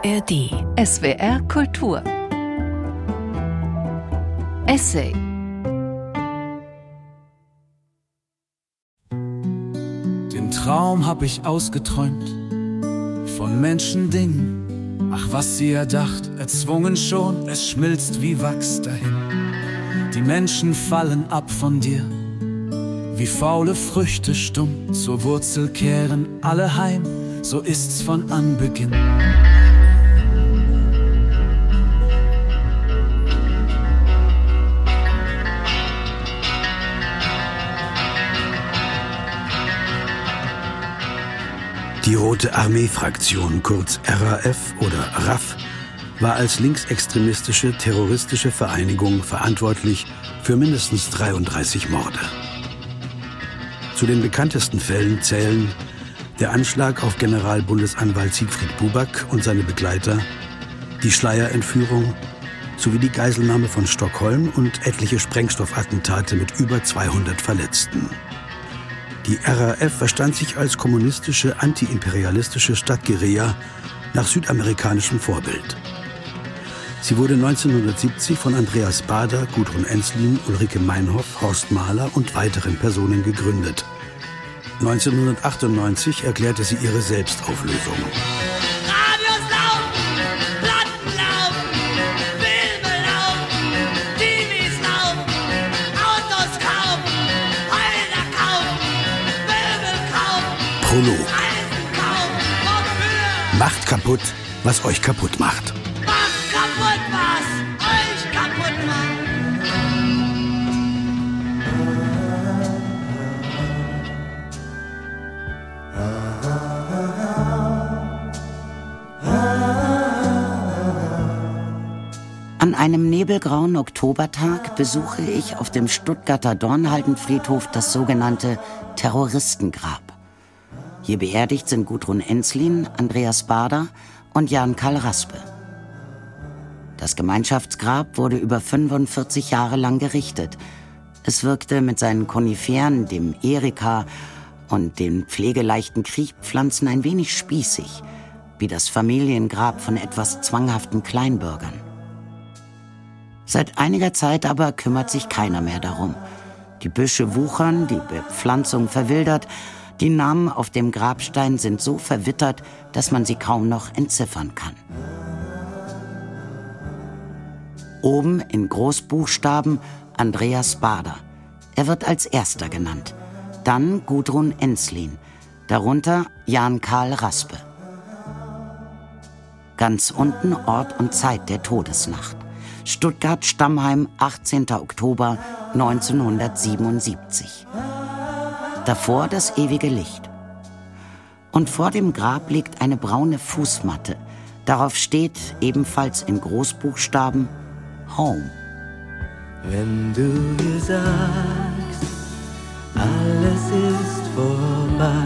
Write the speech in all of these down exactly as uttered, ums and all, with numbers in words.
R D. S W R Kultur. Essay. Den Traum hab ich ausgeträumt von Menschen, Dingen. Ach, was sie erdacht, erzwungen schon, es schmilzt wie Wachs dahin. Die Menschen fallen ab von dir, wie faule Früchte stumm. Zur Wurzel kehren alle heim, so ist's von Anbeginn. Die Rote Armee-Fraktion, kurz R A F oder R A F, war als linksextremistische, terroristische Vereinigung verantwortlich für mindestens dreiunddreißig Morde. Zu den bekanntesten Fällen zählen der Anschlag auf Generalbundesanwalt Siegfried Buback und seine Begleiter, die Schleyer-Entführung sowie die Geiselnahme von Stockholm und etliche Sprengstoffattentate mit über zweihundert Verletzten. Die R A F verstand sich als kommunistische, antiimperialistische Stadtguerilla nach südamerikanischem Vorbild. Sie wurde neunzehnhundertsiebzig von Andreas Baader, Gudrun Ensslin, Ulrike Meinhof, Horst Mahler und weiteren Personen gegründet. neunzehnhundertachtundneunzig erklärte sie ihre Selbstauflösung. Radios laufen, Platten laufen, Filme laufen, T Vs laufen, Autos kaufen, Häuser kaufen, Möbel kaufen, Prolog. Eisen kaufen, wofür? Macht kaputt, was euch kaputt macht. Macht kaputt, was euch kaputt macht. An einem nebelgrauen Oktobertag besuche ich auf dem Stuttgarter Dornhaldenfriedhof das sogenannte Terroristengrab. Hier beerdigt sind Gudrun Ensslin, Andreas Baader und Jan-Carl Raspe. Das Gemeinschaftsgrab wurde über fünfundvierzig Jahre lang gerichtet. Es wirkte mit seinen Koniferen, dem Erika und den pflegeleichten Kriechpflanzen ein wenig spießig, wie das Familiengrab von etwas zwanghaften Kleinbürgern. Seit einiger Zeit aber kümmert sich keiner mehr darum. Die Büsche wuchern, die Bepflanzung verwildert, die Namen auf dem Grabstein sind so verwittert, dass man sie kaum noch entziffern kann. Oben in Großbuchstaben Andreas Baader. Er wird als erster genannt. Dann Gudrun Ensslin. Darunter Jan-Carl Raspe. Ganz unten Ort und Zeit der Todesnacht. Stuttgart-Stammheim, achtzehnter Oktober neunzehnhundertsiebenundsiebzig. Davor das ewige Licht. Und vor dem Grab liegt eine braune Fußmatte. Darauf steht, ebenfalls in Großbuchstaben, Home. Wenn du mir sagst, alles ist vorbei,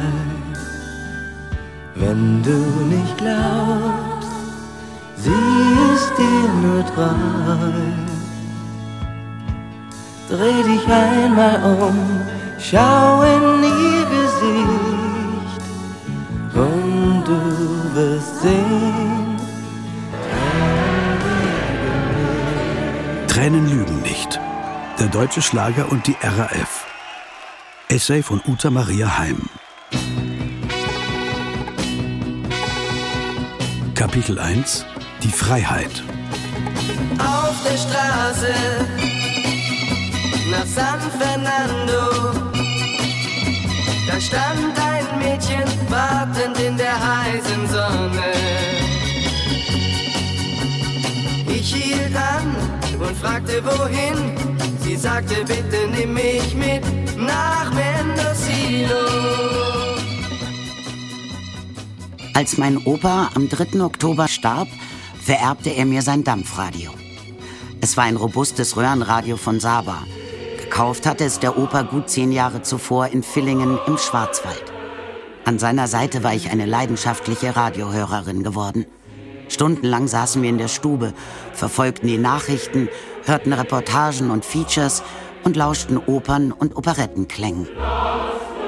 wenn du nicht glaubst, sie ist dir nur treu. Dreh dich einmal um, schau in ihr Gesicht und du wirst sehen, Tränen lügen nicht. Der deutsche Schlager und die R A F. Essay von Uta Maria Heim. Kapitel eins. Die Freiheit. auf der Straße nach San Fernando. Da stand ein Mädchen wartend in der heißen Sonne. Ich hielt an und fragte wohin. Sie sagte, bitte nimm mich mit nach Mendocino. Als mein Opa am dritten Oktober starb, vererbte er mir sein Dampfradio. Es war ein robustes Röhrenradio von Saba. Gekauft hatte es der Opa gut zehn Jahre zuvor in Villingen im Schwarzwald. An seiner Seite war ich eine leidenschaftliche Radiohörerin geworden. Stundenlang saßen wir in der Stube, verfolgten die Nachrichten, hörten Reportagen und Features und lauschten Opern und Operettenklängen.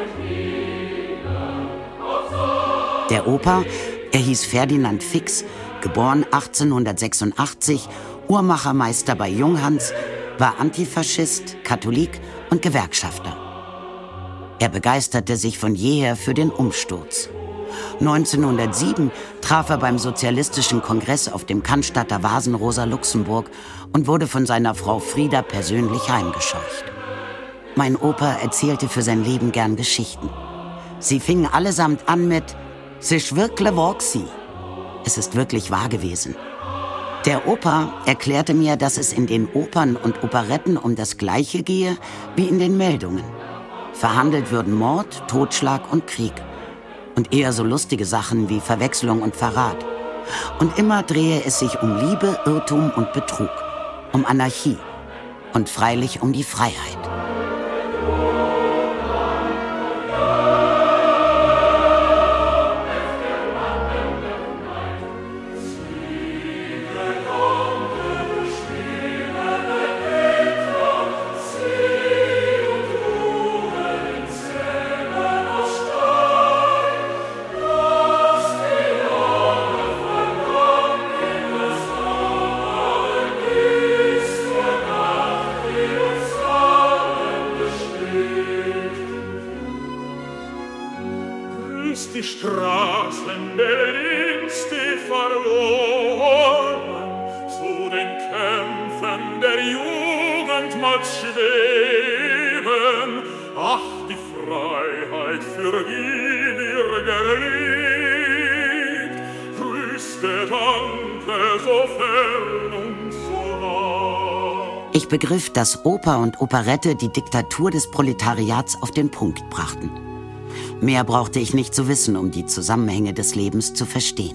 Der Opa, er hieß Ferdinand Fix, geboren achtzehnhundertsechsundachtzig, Uhrmachermeister bei Junghans, war Antifaschist, Katholik und Gewerkschafter. Er begeisterte sich von jeher für den Umsturz. neunzehnhundertsieben traf er beim Sozialistischen Kongress auf dem Cannstatter Vasen Rosa Luxemburg und wurde von seiner Frau Frieda persönlich heimgescheucht. Mein Opa erzählte für sein Leben gern Geschichten. Sie fingen allesamt an mit »Sich wirklich wahr gsi«. Es ist wirklich wahr gewesen. Der Opa erklärte mir, dass es in den Opern und Operetten um das Gleiche gehe wie in den Meldungen. Verhandelt würden Mord, Totschlag und Krieg. Und eher so lustige Sachen wie Verwechslung und Verrat. Und immer drehe es sich um Liebe, Irrtum und Betrug, um Anarchie und freilich um die Freiheit. Die Straßen Berlins, die verloren, zu den Kämpfen der Jugend mag schweben. Ach, die Freiheit, für ihn ihr geliebt, grüßte Danke so fern und so nah. Ich begriff, dass Oper und Operette die Diktatur des Proletariats auf den Punkt brachten. Mehr brauchte ich nicht zu wissen, um die Zusammenhänge des Lebens zu verstehen.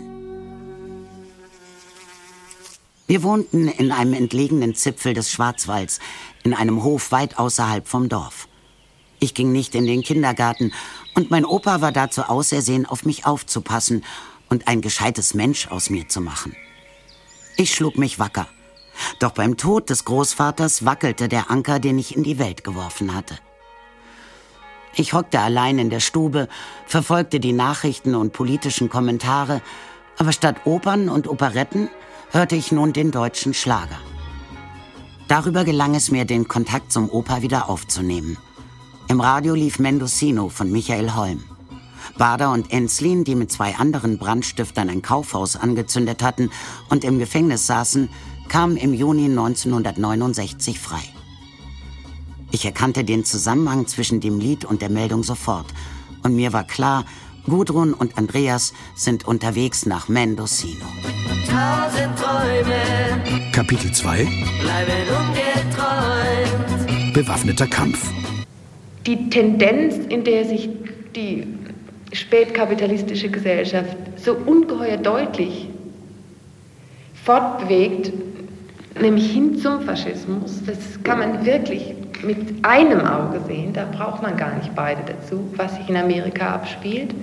Wir wohnten in einem entlegenen Zipfel des Schwarzwalds, in einem Hof weit außerhalb vom Dorf. Ich ging nicht in den Kindergarten und mein Opa war dazu ausersehen, auf mich aufzupassen und ein gescheites Mensch aus mir zu machen. Ich schlug mich wacker. Doch beim Tod des Großvaters wackelte der Anker, den ich in die Welt geworfen hatte. Ich hockte allein in der Stube, verfolgte die Nachrichten und politischen Kommentare, aber statt Opern und Operetten hörte ich nun den deutschen Schlager. Darüber gelang es mir, den Kontakt zum Opa wieder aufzunehmen. Im Radio lief Mendocino von Michael Holm. Bader und Enslin, die mit zwei anderen Brandstiftern ein Kaufhaus angezündet hatten und im Gefängnis saßen, kamen im Juni neunzehnhundertneunundsechzig frei. Ich erkannte den Zusammenhang zwischen dem Lied und der Meldung sofort. Und mir war klar, Gudrun und Andreas sind unterwegs nach Mendocino. Tausend Träume Kapitel zwei bleiben ungeträumt. Bewaffneter Kampf. Die Tendenz, in der sich die spätkapitalistische Gesellschaft so ungeheuer deutlich fortbewegt, nämlich hin zum Faschismus, das kann man wirklich mit einem Auge sehen, da braucht man gar nicht beide dazu, was sich in Amerika abspielt.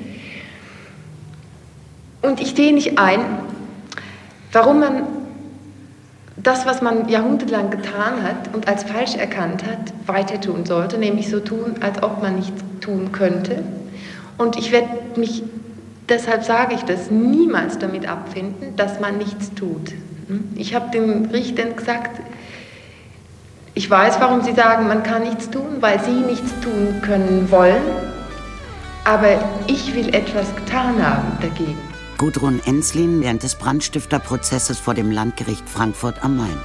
Und ich sehe nicht ein, warum man das, was man jahrhundertelang getan hat und als falsch erkannt hat, weiter tun sollte, nämlich so tun, als ob man nichts tun könnte. Und ich werde mich, deshalb sage ich das, niemals damit abfinden, dass man nichts tut. Ich habe den Richtern gesagt, ich weiß, warum sie sagen, man kann nichts tun, weil sie nichts tun können wollen, aber ich will etwas getan haben dagegen. Gudrun Enslin während des Brandstifterprozesses vor dem Landgericht Frankfurt am Main.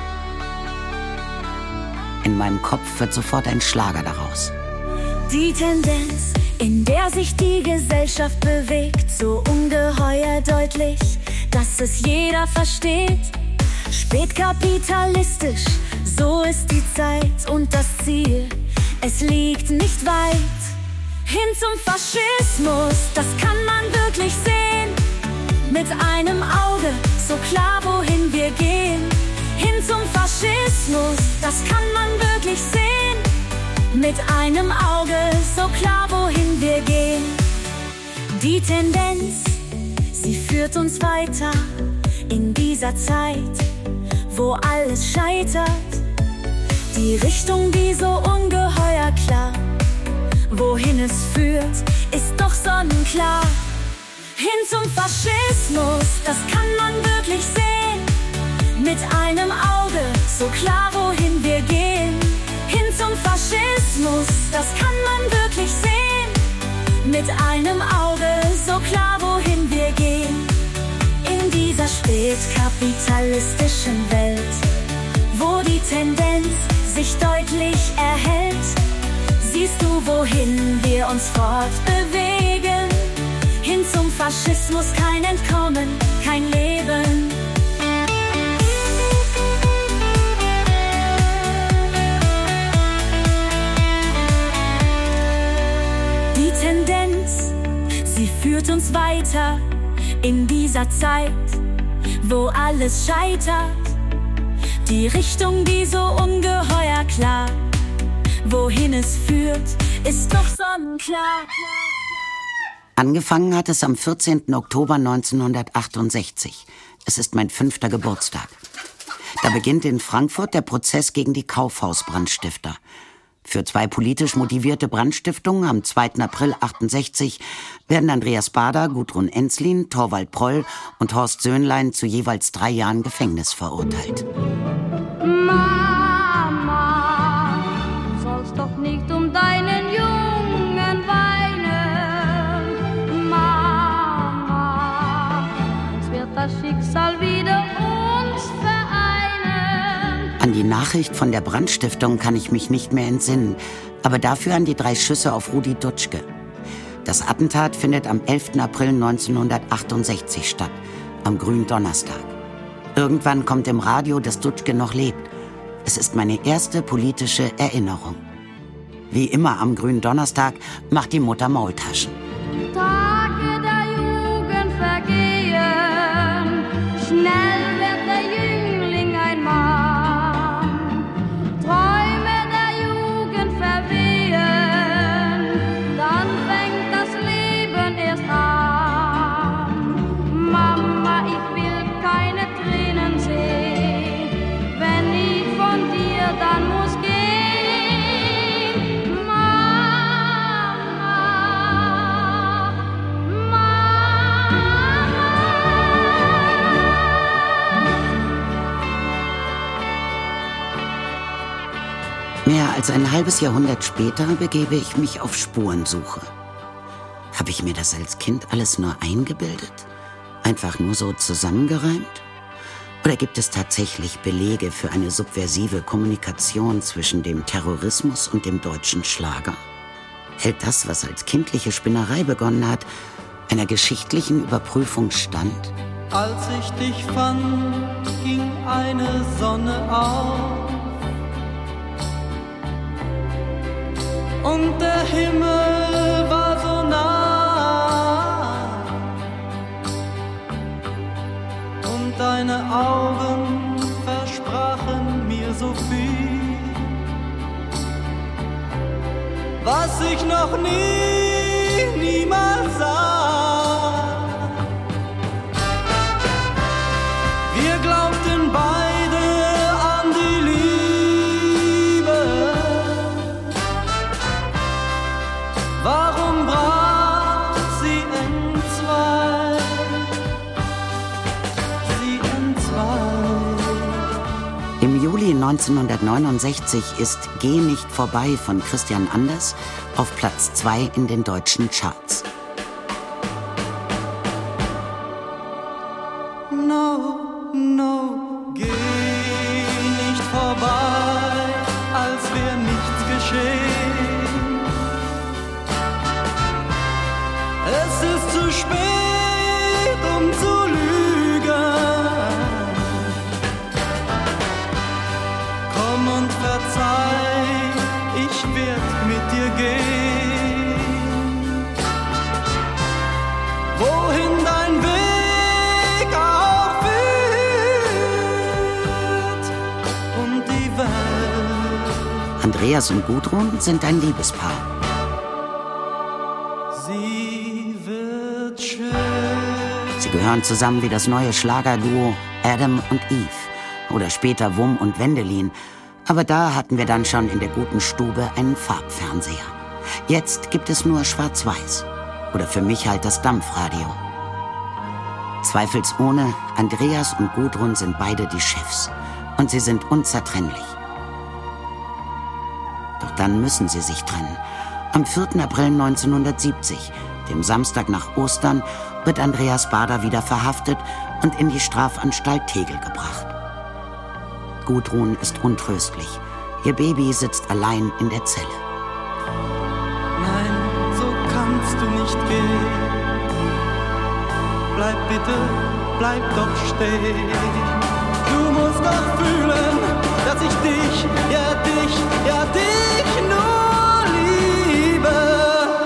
In meinem Kopf wird sofort ein Schlager daraus. Die Tendenz, in der sich die Gesellschaft bewegt, so ungeheuer deutlich, dass es jeder versteht. Spätkapitalistisch, so ist die Zeit und das Ziel, es liegt nicht weit. Hin zum Faschismus, das kann man wirklich sehen. Mit einem Auge, so klar, wohin wir gehen. Hin zum Faschismus, das kann man wirklich sehen. Mit einem Auge, so klar, wohin wir gehen. Die Tendenz, sie führt uns weiter in dieser Zeit, wo alles scheitert. Die Richtung, die so ungeheuer klar, wohin es führt, ist doch sonnenklar. Hin zum Faschismus, das kann man wirklich sehen. Mit einem Auge, so klar, wohin wir gehen. Hin zum Faschismus, das kann man wirklich sehen. Mit einem Auge, so klar, wohin wir gehen. In dieser spätkapitalistischen Welt, wo die Tendenz sich deutlich erhält, siehst du, wohin wir uns fortbewegen. Hin zum Faschismus, kein Entkommen, kein Leben. Die Tendenz, sie führt uns weiter in dieser Zeit, wo alles scheitert. Die Richtung, die so ungeheuer klar, wohin es führt, ist doch sonnenklar. Angefangen hat es am vierzehnten Oktober neunzehnhundertachtundsechzig. Es ist mein fünfter Geburtstag. Da beginnt in Frankfurt der Prozess gegen die Kaufhausbrandstifter. Für zwei politisch motivierte Brandstiftungen am zweiten April achtundsechzig werden Andreas Baader, Gudrun Ensslin, Torvald Proll und Horst Söhnlein zu jeweils drei Jahren Gefängnis verurteilt. Mama, du sollst doch nicht um deinen Jungen weinen. Mama, sonst wird das Schicksal wieder uns vereinen. An die Nachricht von der Brandstiftung kann ich mich nicht mehr entsinnen, aber dafür an die drei Schüsse auf Rudi Dutschke. Das Attentat findet am elften April neunzehnhundertachtundsechzig statt, am Gründonnerstag. Irgendwann kommt im Radio, dass Dutschke noch lebt. Es ist meine erste politische Erinnerung. Wie immer am Gründonnerstag macht die Mutter Maultaschen. Tage der Jugend vergehen, schnell wird der Jüngling ein Mann. Träume der Jugend verwehen, dann fängt das Leben erst an. Mama, ich will keine Tränen sehen, wenn ich von dir dann muss gehen. Mehr als ein halbes Jahrhundert später begebe ich mich auf Spurensuche. Habe ich mir das als Kind alles nur eingebildet? Einfach nur so zusammengereimt? Oder gibt es tatsächlich Belege für eine subversive Kommunikation zwischen dem Terrorismus und dem deutschen Schlager? Hält das, was als kindliche Spinnerei begonnen hat, einer geschichtlichen Überprüfung stand? Als ich dich fand, ging eine Sonne auf. Und der Himmel war so nah. Und deine Augen versprachen mir so viel, was ich noch nie, niemals sah. Wir glaubten beide an die Liebe. Warum brach sie entzwei? Sie entzwei. Im Juli neunzehnhundertneunundsechzig ist Geh nicht vorbei von Christian Anders auf Platz zwei in den deutschen Charts. No, no, geh nicht vorbei, als wär nichts geschehen. Es ist zu spät, um zu lügen. Komm und verzeih, ich werd mit dir gehen. Wohin dein Weg auch führt und die Welt. Andreas und Gudrun sind ein Liebespaar. Sie wird schön. Sie gehören zusammen wie das neue Schlagerduo Adam und Eve oder später Wum und Wendelin. Aber da hatten wir dann schon in der guten Stube einen Farbfernseher. Jetzt gibt es nur Schwarz-Weiß. Oder für mich halt das Dampfradio. Zweifelsohne, Andreas und Gudrun sind beide die Chefs. Und sie sind unzertrennlich. Doch dann müssen sie sich trennen. Am vierten April neunzehnhundertsiebzig, dem Samstag nach Ostern, wird Andreas Baader wieder verhaftet und in die Strafanstalt Tegel gebracht. Gudrun ist untröstlich. Ihr Baby sitzt allein in der Zelle. Nein, so kannst du nicht gehen. Bleib bitte, bleib doch stehen. Du musst doch fühlen, dass ich dich, ja dich, ja dich nur liebe.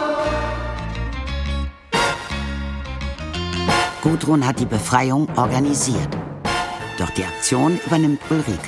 Gudrun hat die Befreiung organisiert. Doch die Aktion übernimmt Ulrike.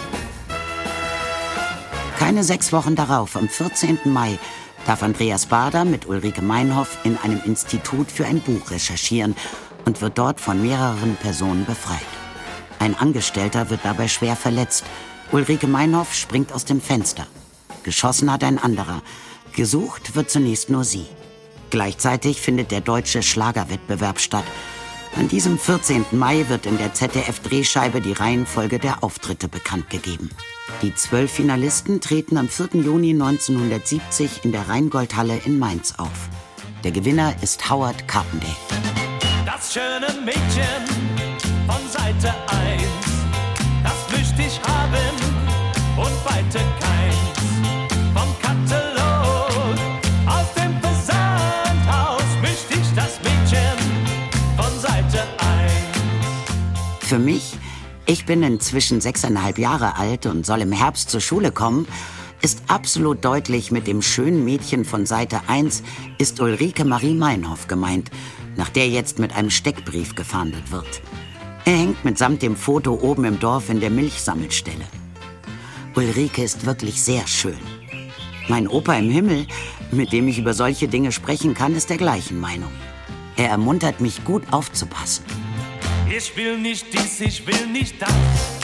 Keine sechs Wochen darauf, am vierzehnten Mai, darf Andreas Baader mit Ulrike Meinhof in einem Institut für ein Buch recherchieren und wird dort von mehreren Personen befreit. Ein Angestellter wird dabei schwer verletzt. Ulrike Meinhof springt aus dem Fenster. Geschossen hat ein anderer. Gesucht wird zunächst nur sie. Gleichzeitig findet der deutsche Schlagerwettbewerb statt. An diesem vierzehnten Mai wird in der Z D F-Drehscheibe die Reihenfolge der Auftritte bekannt gegeben. Die zwölf Finalisten treten am vierten Juni neunzehnhundertsiebzig in der Rheingoldhalle in Mainz auf. Der Gewinner ist Howard Carpendale. Das schöne Mädchen von Seite eins, das möchte ich haben und weiter keins. Vom Katalog aus dem Versandhaus möchte ich das Mädchen von Seite eins. Für mich, ich bin inzwischen sechseinhalb Jahre alt und soll im Herbst zur Schule kommen, ist absolut deutlich, mit dem schönen Mädchen von Seite eins ist Ulrike Marie Meinhof gemeint, nach der jetzt mit einem Steckbrief gefahndet wird. Er hängt mitsamt dem Foto oben im Dorf in der Milchsammelstelle. Ulrike ist wirklich sehr schön. Mein Opa im Himmel, mit dem ich über solche Dinge sprechen kann, ist der gleichen Meinung. Er ermuntert mich, gut aufzupassen. Ich will nicht dies, ich will nicht das.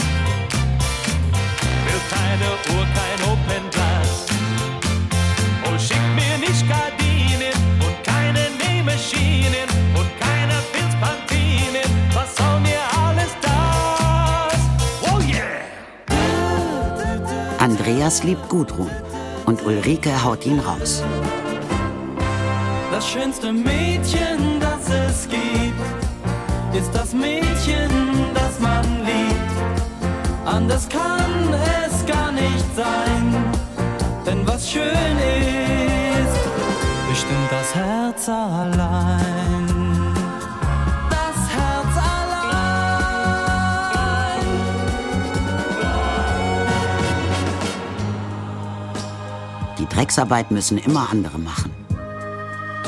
Will keine Uhr, kein Openglas. Oh, schick mir nicht Gardinen und keine Nähmaschinen und keine Filzpantinen. Was soll mir alles das? Oh yeah! Andreas liebt Gudrun und Ulrike haut ihn raus. Das schönste Mädchen, das es gibt, ist das Mädchen, das man liebt. Anders kann es gar nicht sein, denn was schön ist, bestimmt das Herz allein. Das Herz allein. Die Drecksarbeit müssen immer andere machen. Du,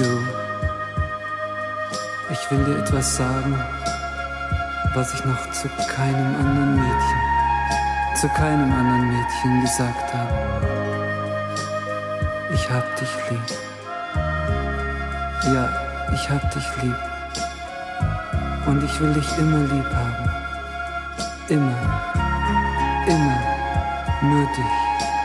ich will dir etwas sagen, was ich noch zu keinem anderen Mädchen, zu keinem anderen Mädchen gesagt habe. Ich hab dich lieb. Ja, ich hab dich lieb. Und ich will dich immer lieb haben. Immer. Immer. Nur dich.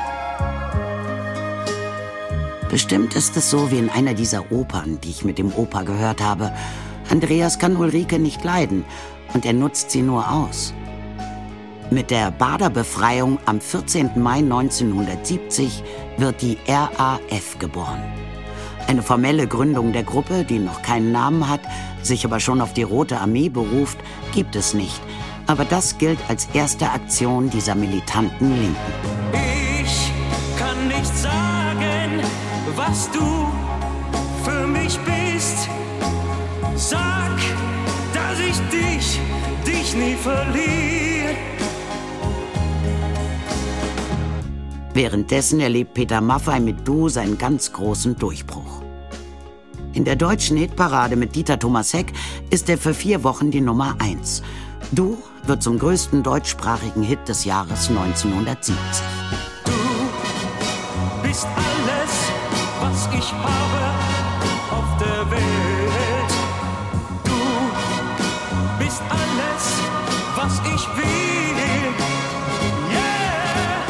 Bestimmt ist es so wie in einer dieser Opern, die ich mit dem Opa gehört habe. Andreas kann Ulrike nicht leiden und er nutzt sie nur aus. Mit der Baader-Befreiung am vierzehnten Mai neunzehnhundertsiebzig wird die R A F geboren. Eine formelle Gründung der Gruppe, die noch keinen Namen hat, sich aber schon auf die Rote Armee beruft, gibt es nicht. Aber das gilt als erste Aktion dieser militanten Linken. Ich kann nicht sagen, was du für mich bist. Sag, dass ich dich, dich nie verliere. Währenddessen erlebt Peter Maffay mit Du seinen ganz großen Durchbruch. In der deutschen Hitparade mit Dieter Thomas Heck ist er für vier Wochen die Nummer eins. Du wird zum größten deutschsprachigen Hit des Jahres neunzehnhundertsiebzig. Du bist alles, was ich habe auf der Welt. Du bist alles, was ich will. Yeah.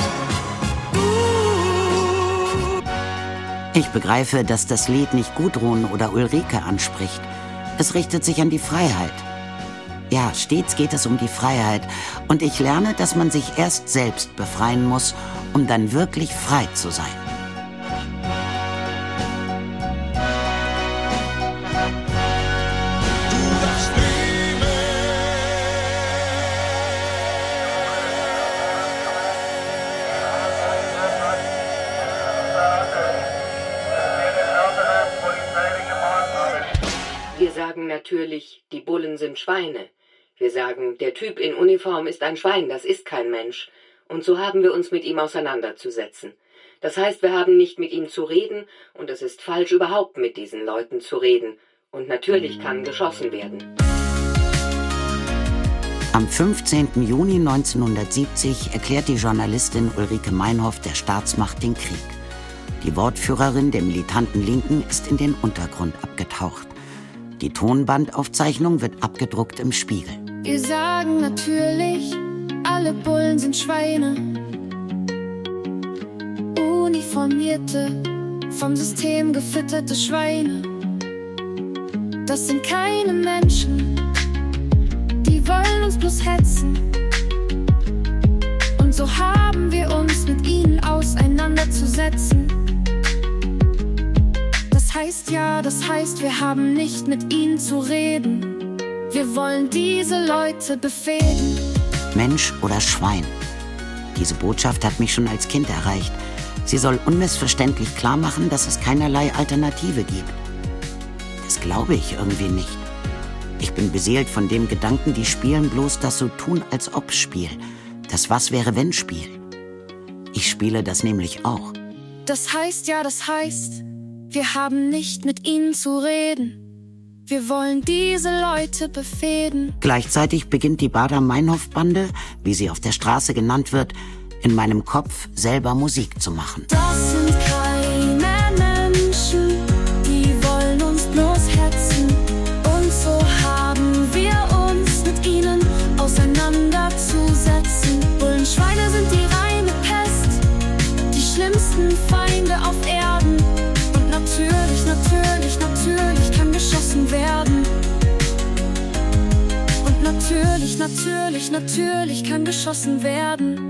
Du. Ich begreife, dass das Lied nicht Gudrun oder Ulrike anspricht. Es richtet sich an die Freiheit. Ja, stets geht es um die Freiheit. Und ich lerne, dass man sich erst selbst befreien muss, um dann wirklich frei zu sein. Wir sagen natürlich, die Bullen sind Schweine. Wir sagen, der Typ in Uniform ist ein Schwein, das ist kein Mensch. Und so haben wir uns mit ihm auseinanderzusetzen. Das heißt, wir haben nicht mit ihm zu reden und es ist falsch, überhaupt mit diesen Leuten zu reden. Und natürlich kann geschossen werden. Am fünfzehnten Juni neunzehnhundertsiebzig erklärt die Journalistin Ulrike Meinhof der Staatsmacht den Krieg. Die Wortführerin der militanten Linken ist in den Untergrund abgetaucht. Die Tonbandaufzeichnung wird abgedruckt im Spiegel. Wir sagen natürlich, alle Bullen sind Schweine. Uniformierte, vom System gefütterte Schweine. Das sind keine Menschen, die wollen uns bloß hetzen. Und so haben wir uns mit ihnen auseinanderzusetzen. Das heißt ja, das heißt, wir haben nicht mit ihnen zu reden. Wir wollen diese Leute befehden. Mensch oder Schwein? Diese Botschaft hat mich schon als Kind erreicht. Sie soll unmissverständlich klar machen, dass es keinerlei Alternative gibt. Das glaube ich irgendwie nicht. Ich bin beseelt von dem Gedanken, die spielen bloß das so tun, als ob Spiel. Das Was-wäre-wenn-Spiel. Ich spiele das nämlich auch. Das heißt ja, das heißt, wir haben nicht mit ihnen zu reden. Wir wollen diese Leute befehden. Gleichzeitig beginnt die Baader-Meinhof-Bande, wie sie auf der Straße genannt wird, in meinem Kopf selber Musik zu machen. Das sind keine Menschen, die wollen uns bloß hetzen. Und so haben wir uns mit ihnen auseinanderzusetzen. Bullenschweine sind die reine Pest, die schlimmsten Feinde auf Erden. Und natürlich, natürlich, natürlich kann geschossen werden. Und natürlich, natürlich, natürlich kann geschossen werden.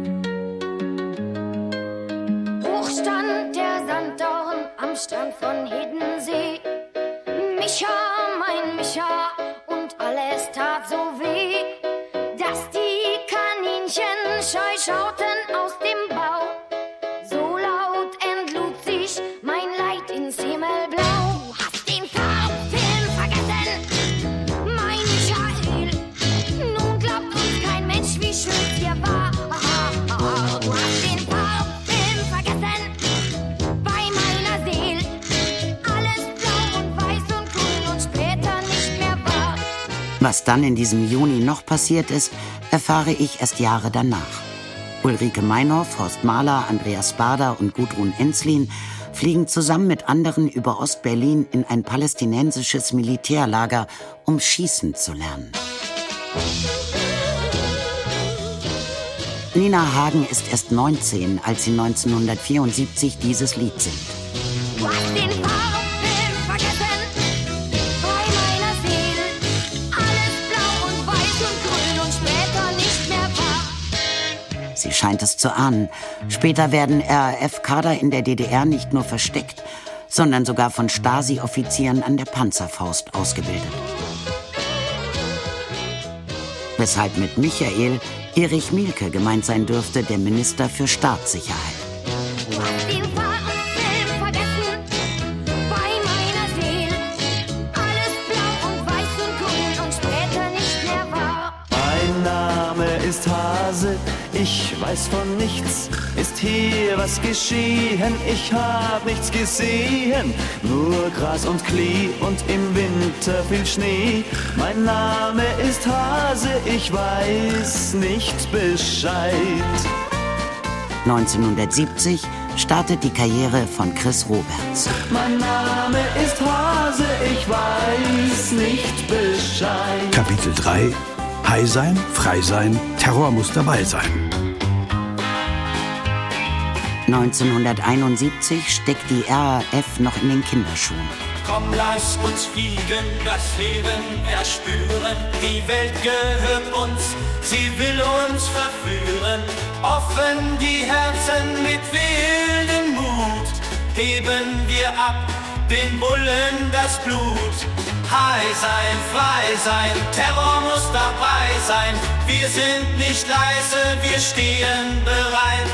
Hochstand der Sanddorn am Strand von Hiddensee. Micha, mein Micha, und alles tat so weh, dass die Kaninchen scheu schauten aus dem Bau. So laut entlud sich mein Leid ins Himmelblau. Du hast den Farbfilm vergessen, mein Michael. Nun glaubt uns kein Mensch, wie schön es hier war. Du hast den Farbfilm vergessen, bei meiner Seele. Alles blau und weiß und grün und später nicht mehr wahr. Was dann in diesem Juni noch passiert ist, erfahre ich erst Jahre danach. Ulrike Meinhof, Horst Mahler, Andreas Baader und Gudrun Ensslin fliegen zusammen mit anderen über Ostberlin in ein palästinensisches Militärlager, um schießen zu lernen. Nina Hagen ist erst neunzehn, als sie neunzehnhundertvierundsiebzig dieses Lied singt. Du hast den Farbfilm vergessen, bei meiner Seele. Alles blau und weiß und grün und später nicht mehr wahr. Sie scheint es zu ahnen. Später werden R A F-Kader in der D D R nicht nur versteckt, sondern sogar von Stasi-Offizieren an der Panzerfaust ausgebildet. Weshalb mit Michael Erich Mielke gemeint sein dürfte, der Minister für Staatssicherheit. Du hast den Farbfilm vergessen, bei meiner Seele. Alles blau und weiß und grün und später nicht mehr wahr. Mein Name ist Hase, ich weiß von nichts. Ist hier was geschehen? Ich hab nichts gesehen. Nur Gras und Klee und im Winter viel Schnee. Mein Name ist Hase, ich weiß nicht Bescheid. neunzehnhundertsiebzig startet die Karriere von Chris Roberts. Mein Name ist Hase, ich weiß nicht Bescheid. Kapitel drei. High sein, frei sein, Terror muss dabei sein. neunzehnhunderteinundsiebzig steckt die R A F noch in den Kinderschuhen. Komm, lass uns fliegen, das Leben erspüren. Die Welt gehört uns, sie will uns verführen. Offen die Herzen mit wildem Mut, heben wir ab, den Bullen das Blut. High sein, frei sein, Terror muss dabei sein. Wir sind nicht leise, wir stehen bereit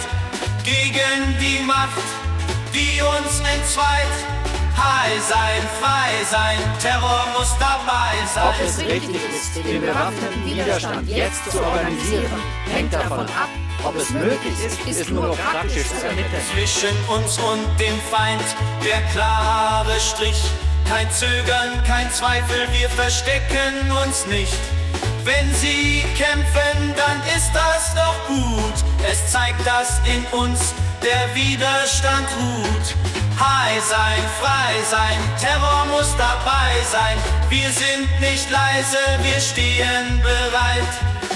gegen die Macht, die uns entzweit. High sein, frei sein, Terror muss dabei sein. Ob es richtig ist, den bewaffneten Widerstand jetzt zu organisieren, hängt davon ab. Ob es möglich ist, ist nur praktisch zu ermitteln. Zwischen uns und dem Feind der klare Strich. Kein Zögern, kein Zweifel, wir verstecken uns nicht. Wenn sie kämpfen, dann ist das doch gut. Es zeigt, dass in uns der Widerstand ruht. High sein, frei sein, Terror muss dabei sein. Wir sind nicht leise, wir stehen bereit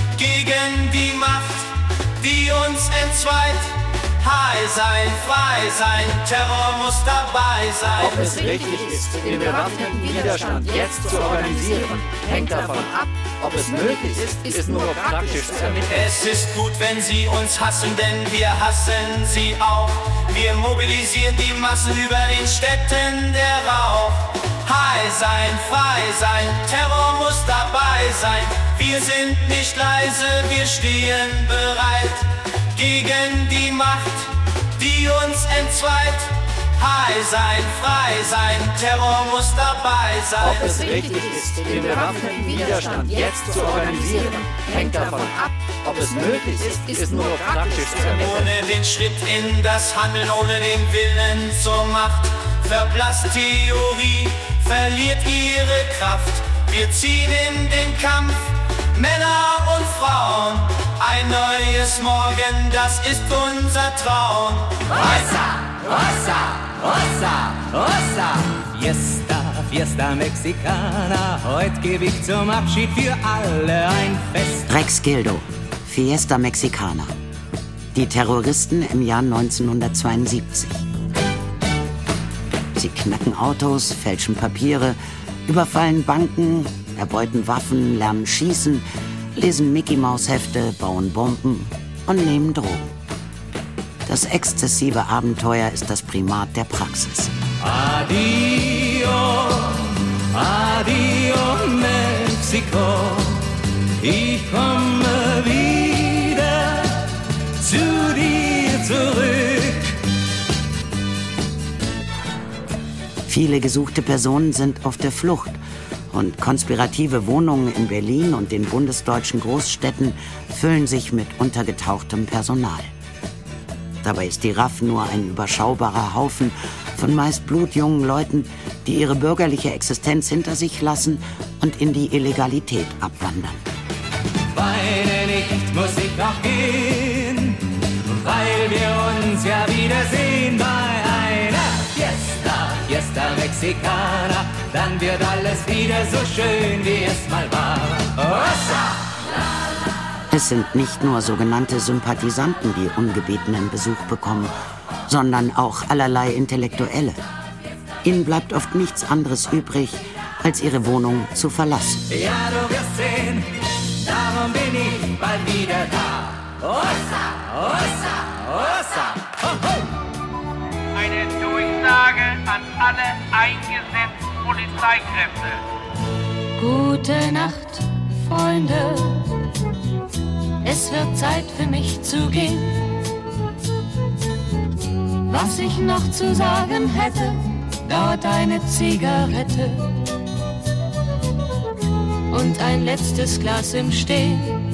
gegen die Macht, die uns entzweit. High sein, frei sein, Terror muss dabei sein. Ob es richtig ist, den bewaffneten Widerstand jetzt zu organisieren, hängt davon ab. Ob es möglich ist, ist nur praktisch zu ermitteln. Es ist gut, wenn sie uns hassen, denn wir hassen sie auch. Wir mobilisieren die Massen über den Städten der Rauch. High sein, frei sein, Terror muss dabei sein. Wir sind nicht leise, wir stehen bereit gegen die Macht, die uns entzweit. High sein, frei sein, Terror muss dabei sein. Ob es richtig ist, den bewaffneten Widerstand jetzt zu organisieren, hängt davon ab. Ob es möglich ist, ist nur praktisch zu ermitteln. Ohne den Schritt in das Handeln, ohne den Willen zur Macht, verblasst Theorie, verliert ihre Kraft. Wir ziehen in den Kampf, Männer und Frauen. Ein neues Morgen, das ist unser Traum. Rosa, Rosa, Rosa, Rosa. Fiesta, Fiesta Mexicana. Heute gebe ich zum Abschied für alle ein Fest. Rex Gildo, Fiesta Mexicana. Die Terroristen im Jahr neunzehnhundertzweiundsiebzig. Sie knacken Autos, fälschen Papiere, überfallen Banken, erbeuten Waffen, lernen schießen, lesen Mickey-Maus-Hefte, bauen Bomben und nehmen Drogen. Das exzessive Abenteuer ist das Primat der Praxis. Adio, adio Mexiko, ich komme wieder zu dir zurück. Viele gesuchte Personen sind auf der Flucht und konspirative Wohnungen in Berlin und den bundesdeutschen Großstädten füllen sich mit untergetauchtem Personal. Dabei ist die R A F nur ein überschaubarer Haufen von meist blutjungen Leuten, die ihre bürgerliche Existenz hinter sich lassen und in die Illegalität abwandern. Weine nicht, muss ich auch gehen, weil wir uns ja wiedersehen bei einer Fiesta, Fiesta Mexicana. Dann wird alles wieder so schön, wie es mal war. Rosa! Es sind nicht nur sogenannte Sympathisanten, die ungebetenen Besuch bekommen, sondern auch allerlei Intellektuelle. Ihnen bleibt oft nichts anderes übrig, als ihre Wohnung zu verlassen. Ja, du wirst sehen, darum bin ich bald wieder da. Rosa, Rosa, Rosa, ho, ho. Eine Durchsage an alle eingesetzten Polizeikräfte. Gute Nacht, Freunde. Es wird Zeit für mich zu gehen. Was ich noch zu sagen hätte, dauert eine Zigarette und ein letztes Glas im Stehen.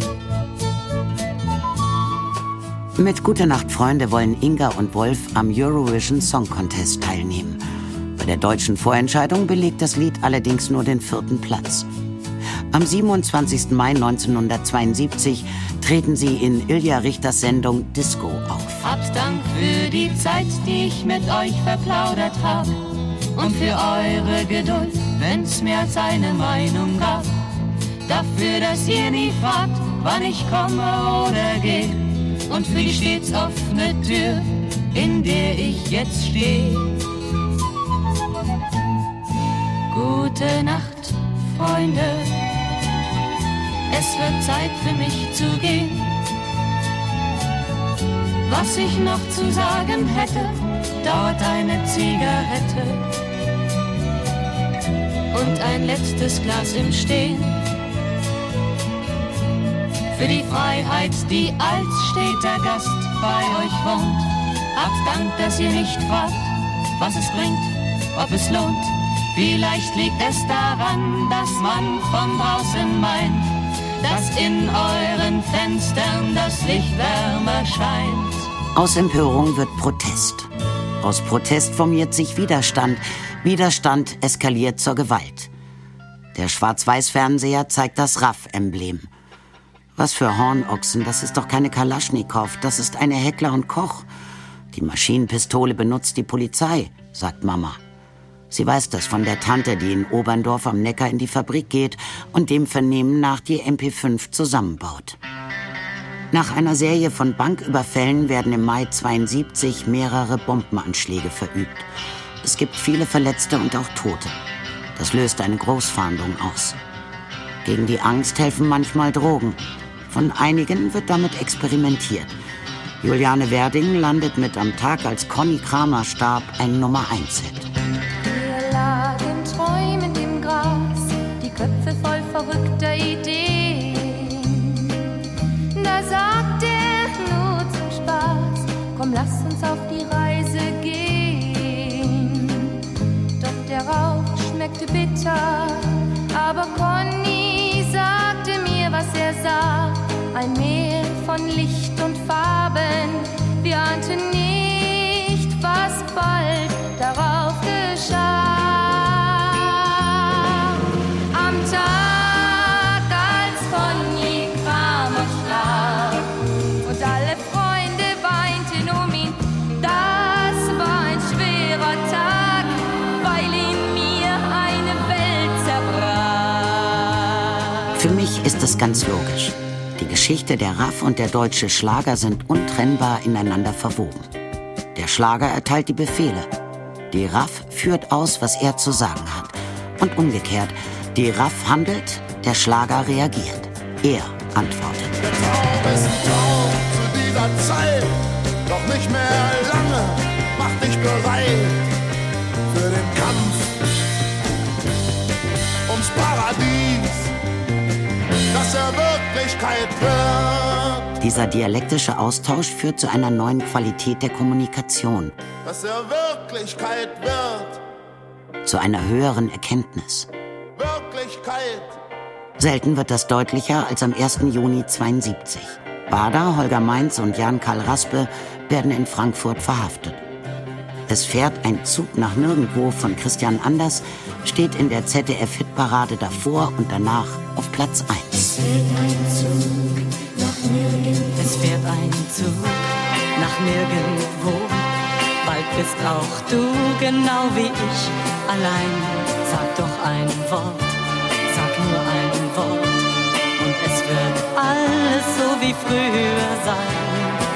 Mit Gute Nacht, Freunde wollen Inga und Wolf am Eurovision Song Contest teilnehmen. Bei der deutschen Vorentscheidung belegt das Lied allerdings nur den vierten Platz. Am siebenundzwanzigsten Mai neunzehnhundertzweiundsiebzig treten sie in Ilja Richters Sendung Disco auf. Habt Dank für die Zeit, die ich mit euch verplaudert habe und für eure Geduld, wenn's mehr als eine Meinung gab. Dafür, dass ihr nie fragt, wann ich komme oder gehe und für die stets offene Tür, in der ich jetzt stehe. Gute Nacht, Freunde. Es wird Zeit für mich zu gehen. Was ich noch zu sagen hätte, dauert eine Zigarette und ein letztes Glas im Stehen. Für die Freiheit, die als steter Gast bei euch wohnt. Habt Dank, dass ihr nicht fragt, was es bringt, ob es lohnt. Vielleicht liegt es daran, dass man von draußen meint, dass in euren Fenstern das Licht wärmer scheint. Aus Empörung wird Protest. Aus Protest formiert sich Widerstand. Widerstand eskaliert zur Gewalt. Der Schwarz-Weiß-Fernseher zeigt das R A F-Emblem. Was für Hornochsen, das ist doch keine Kalaschnikow, das ist eine Heckler und Koch. Die Maschinenpistole benutzt die Polizei, sagt Mama. Sie weiß das von der Tante, die in Oberndorf am Neckar in die Fabrik geht und dem Vernehmen nach die M P fünf zusammenbaut. Nach einer Serie von Banküberfällen werden im Mai zweiundsiebzig mehrere Bombenanschläge verübt. Es gibt viele Verletzte und auch Tote. Das löst eine Großfahndung aus. Gegen die Angst helfen manchmal Drogen. Von einigen wird damit experimentiert. Juliane Werding landet mit am Tag, als Conny Kramer starb, ein Nummer eins Hit. Wir lagen träumend im Gras, die Köpfe voll verrückter Ideen. Da sagt er nur zum Spaß, komm, lass uns auf die Reise gehen. Doch der Rauch schmeckte bitter, aber Conny sagte mir, was er sah. Ein Meer von Licht und Farben, wir ahnten nicht, was bald darauf geschah. Am Tag, als Conny Kramer starb und alle Freunde weinten um ihn, das war ein schwerer Tag, weil in mir eine Welt zerbrach. Für mich ist es ganz logisch. Die Geschichte der R A F und der deutsche Schlager sind untrennbar ineinander verwoben. Der Schlager erteilt die Befehle. Die R A F führt aus, was er zu sagen hat. Und umgekehrt, die R A F handelt, der Schlager reagiert. Er antwortet. Der Traum ist ein Traum zu dieser Zeit, doch nicht mehr lange. Mach dich bereit für den Kampf ums Paradies, dass er Wirklichkeit wird. Dieser dialektische Austausch führt zu einer neuen Qualität der Kommunikation. Dass er Wirklichkeit wird. Zu einer höheren Erkenntnis. Wirklichkeit. Selten wird das deutlicher als am ersten Juni zweiundsiebzig. Bader, Holger Meins und Jan-Karl Raspe werden in Frankfurt verhaftet. Es fährt ein Zug nach Nirgendwo von Christian Anders, steht in der Z D F-Hitparade davor und danach auf Platz eins. Es fährt ein Zug nach nirgendwo. Bald bist auch du genau wie ich allein. Sag doch ein Wort, sag nur ein Wort und es wird alles so wie früher sein.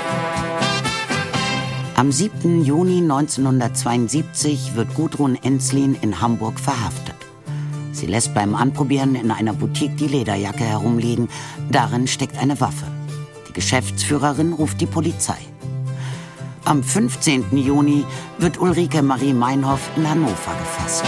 Am siebten Juni neunzehnhundertzweiundsiebzig wird Gudrun Ensslin in Hamburg verhaftet. Sie lässt beim Anprobieren in einer Boutique die Lederjacke herumliegen. Darin steckt eine Waffe. Die Geschäftsführerin ruft die Polizei. Am fünfzehnten Juni wird Ulrike Marie Meinhoff in Hannover gefasst.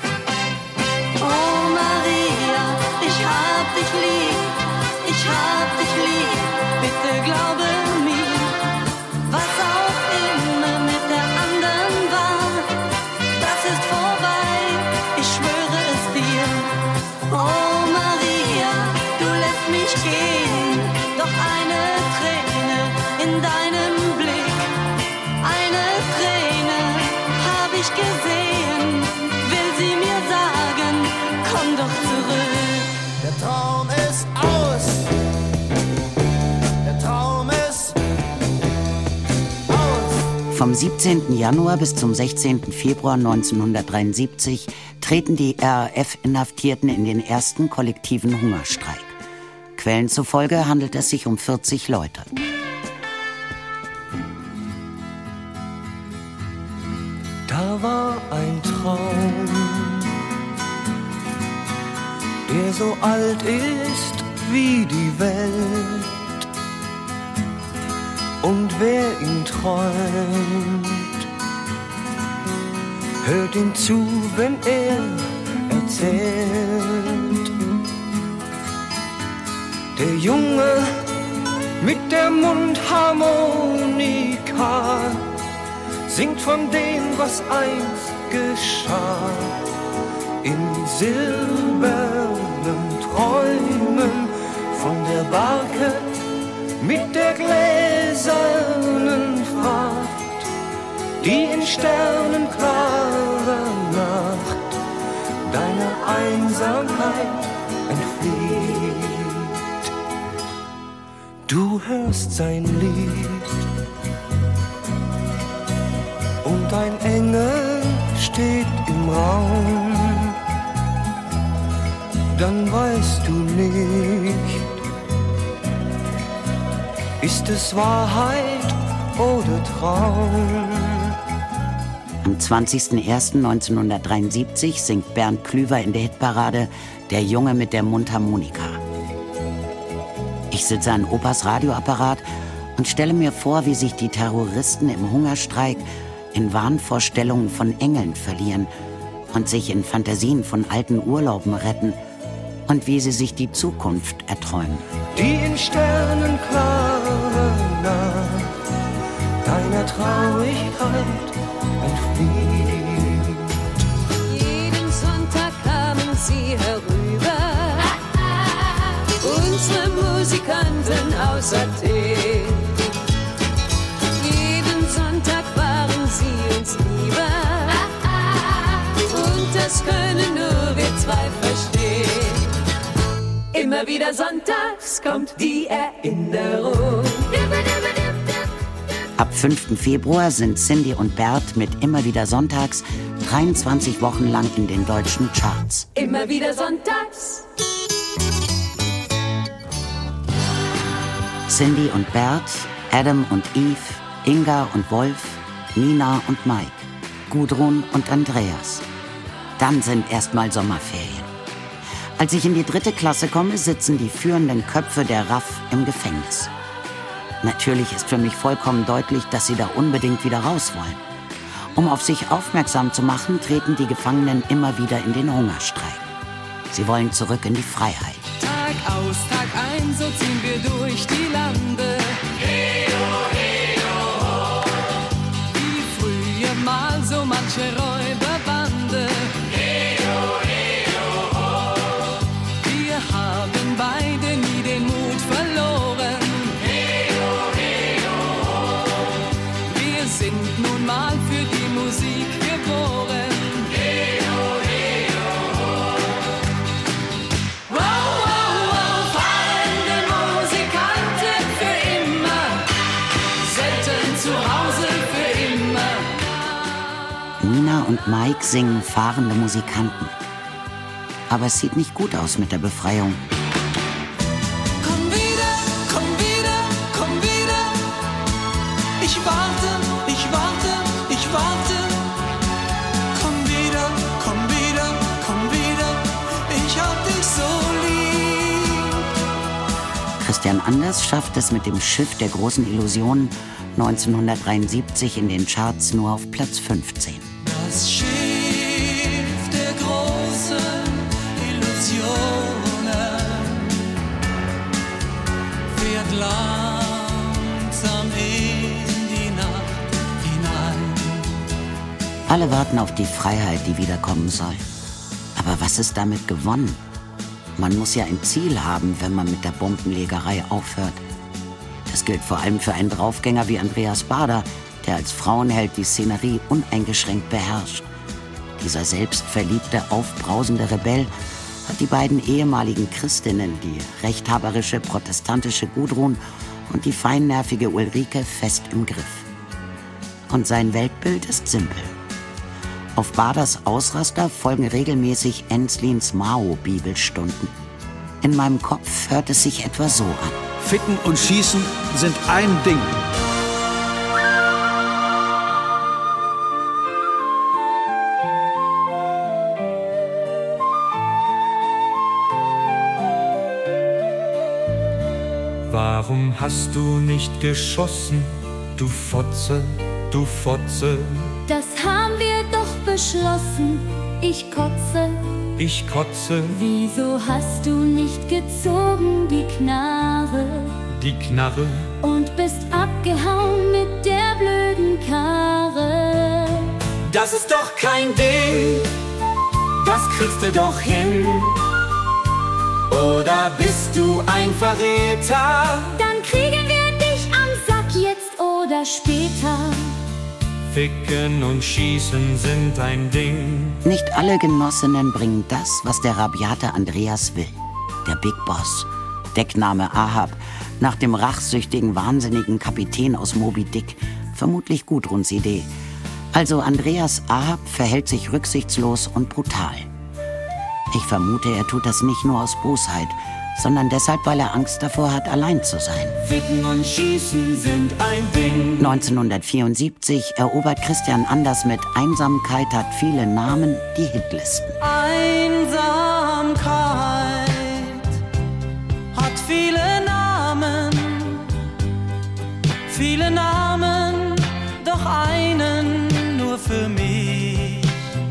Oh Maria, ich hab dich lieb, ich hab dich lieb, bitte glaube mir, was auch immer mit der anderen war, das ist vorbei, ich schwöre es dir. Oh Maria, du lässt mich gehen, doch eine Träne in deinem Blick, eine Träne hab ich gesehen, will sie mir sagen, komm doch zurück. Der Traum ist aus. Der Traum ist aus. Vom siebzehnten Januar bis zum sechzehnten Februar neunzehnhundertdreiundsiebzig treten die R A F-Inhaftierten in den ersten kollektiven Hungerstreik. Quellen zufolge handelt es sich um vierzig Leute. Da war ein Traum, der so alt ist wie die Welt. Und wer ihn träumt, hört ihm zu, wenn er erzählt. Der Junge mit der Mundharmonika singt von dem, was einst geschah. In silbernen Träumen von der Barke mit der gläsernen Fracht, die in sternenklarer Nacht deiner Einsamkeit entflieht. Du hörst sein Lied und ein Engel steht im Raum. Dann weißt du nicht, ist es Wahrheit oder Traum? Am zwanzigsten ersten neunzehnhundertdreiundsiebzig singt Bernd Klüver in der Hitparade Der Junge mit der Mundharmonika. Ich sitze an Opas Radioapparat und stelle mir vor, wie sich die Terroristen im Hungerstreik in Wahnvorstellungen von Engeln verlieren und sich in Fantasien von alten Urlauben retten und wie sie sich die Zukunft erträumen. Die in sternenklarer Nacht deiner Traurigkeit entflieht. Jeden Sonntag kamen sie herüber, unsere Musikanten aus Athen. Jeden Sonntag waren sie uns lieber, und das können nur wir zwei verstehen. Immer wieder sonntags kommt die Erinnerung. Ab fünften Februar sind Cindy und Bert mit Immer wieder sonntags dreiundzwanzig Wochen lang in den deutschen Charts. Immer wieder sonntags. Cindy und Bert, Adam und Eve, Inga und Wolf, Nina und Mike, Gudrun und Andreas. Dann sind erstmal Sommerferien. Als ich in die dritte Klasse komme, sitzen die führenden Köpfe der R A F im Gefängnis. Natürlich ist für mich vollkommen deutlich, dass sie da unbedingt wieder raus wollen. Um auf sich aufmerksam zu machen, treten die Gefangenen immer wieder in den Hungerstreik. Sie wollen zurück in die Freiheit. Tag aus, Tag ein, so ziehen wir durch die Lande. Heo, heo, ho. Wie früher mal so manche Räuberbande. Heo, heo, ho. Wir haben beide nie den Mut verloren. Heo, heo, ho. Wir sind nun mal für die Musik geboren. Heo, heo, ho. Wow, wow, wow, fallende Musikanten für immer, selten zu Hause für immer. Nina und Mike singen fahrende Musikanten. Aber es sieht nicht gut aus mit der Befreiung. Komm wieder, komm wieder, komm wieder. Ich warte, ich warte, ich warte. Komm wieder, komm wieder, komm wieder. Ich hab dich so lieb. Christian Anders schafft es mit dem Schiff der großen Illusionen neunzehnhundertdreiundsiebzig in den Charts nur auf Platz fünfzehn. Das Schiff der großen Illusionen fährt langsam in die Nacht hinein. Alle warten auf die Freiheit, die wiederkommen soll. Aber was ist damit gewonnen? Man muss ja ein Ziel haben, wenn man mit der Bombenlegerei aufhört. Das gilt vor allem für einen Draufgänger wie Andreas Baader, der als Frauenheld die Szenerie uneingeschränkt beherrscht. Dieser selbstverliebte, aufbrausende Rebell hat die beiden ehemaligen Christinnen, die rechthaberische protestantische Gudrun und die feinnervige Ulrike, fest im Griff. Und sein Weltbild ist simpel. Auf Baders Ausraster folgen regelmäßig Enslins Mao-Bibelstunden. In meinem Kopf hört es sich etwa so an. Ficken und Schießen sind ein Ding. Warum hast du nicht geschossen, du Fotze, du Fotze? Das haben wir doch beschlossen, ich kotze. Ich kotze. Wieso hast du nicht gezogen, die Knarre? Die Knarre. Und bist abgehauen mit der blöden Karre. Das ist doch kein Ding, das kriegst du doch hin. Oder bist du ein Verräter? Dann kriegen wir dich am Sack jetzt oder später. Ficken und Schießen sind ein Ding. Nicht alle Genossinnen bringen das, was der rabiate Andreas will. Der Big Boss, Deckname Ahab, nach dem rachsüchtigen, wahnsinnigen Kapitän aus Moby Dick. Vermutlich Gudruns Idee. Also Andreas Ahab verhält sich rücksichtslos und brutal. Ich vermute, er tut das nicht nur aus Bosheit, sondern deshalb, weil er Angst davor hat, allein zu sein. Ficken und Schießen sind ein Ding. neunzehnhundertvierundsiebzig erobert Christian Anders mit Einsamkeit hat viele Namen die Hitlisten. Einsamkeit hat viele Namen, viele Namen, doch einen nur für mich.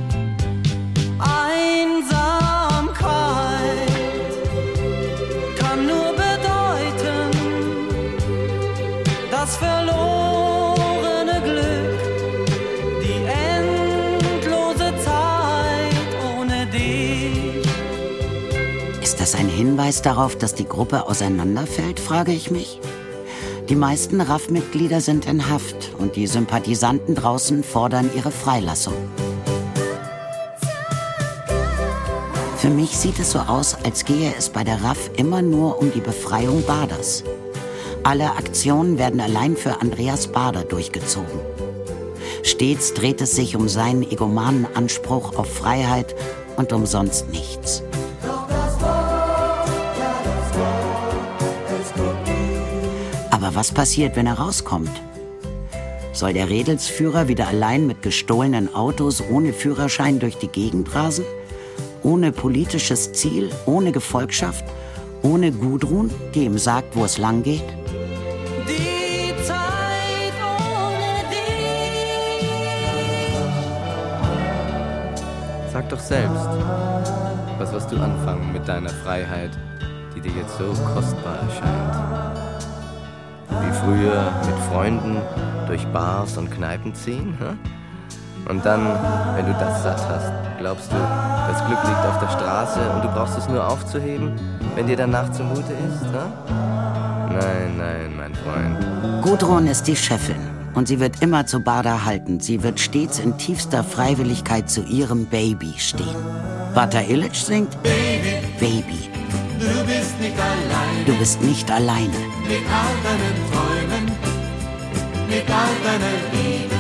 Einsamkeit kann nur bedeuten, das verlorene Glück, die endlose Zeit ohne dich. Ist das ein Hinweis darauf, dass die Gruppe auseinanderfällt, frage ich mich. Die meisten R A F-Mitglieder sind in Haft und die Sympathisanten draußen fordern ihre Freilassung. Für mich sieht es so aus, als gehe es bei der R A F immer nur um die Befreiung Baders. Alle Aktionen werden allein für Andreas Bader durchgezogen. Stets dreht es sich um seinen egomanen Anspruch auf Freiheit und um sonst nichts. Aber was passiert, wenn er rauskommt? Soll der Redelsführer wieder allein mit gestohlenen Autos ohne Führerschein durch die Gegend rasen? Ohne politisches Ziel, ohne Gefolgschaft, ohne Gudrun, die ihm sagt, wo es lang geht? Die Zeit ohne dich. Sag doch selbst, was wirst du anfangen mit deiner Freiheit, die dir jetzt so kostbar erscheint? Wie früher mit Freunden durch Bars und Kneipen ziehen, hm? Und dann, wenn du das satt hast, glaubst du, das Glück liegt auf der Straße und du brauchst es nur aufzuheben, wenn dir danach zumute ist, hm? Nein, nein, mein Freund. Gudrun ist die Chefin und sie wird immer zu Bader halten. Sie wird stets in tiefster Freiwilligkeit zu ihrem Baby stehen. Bata Illich singt Baby, Baby. Du bist nicht allein. Du bist nicht alleine. Mit all deinen Träumen, mit all deiner Liebe.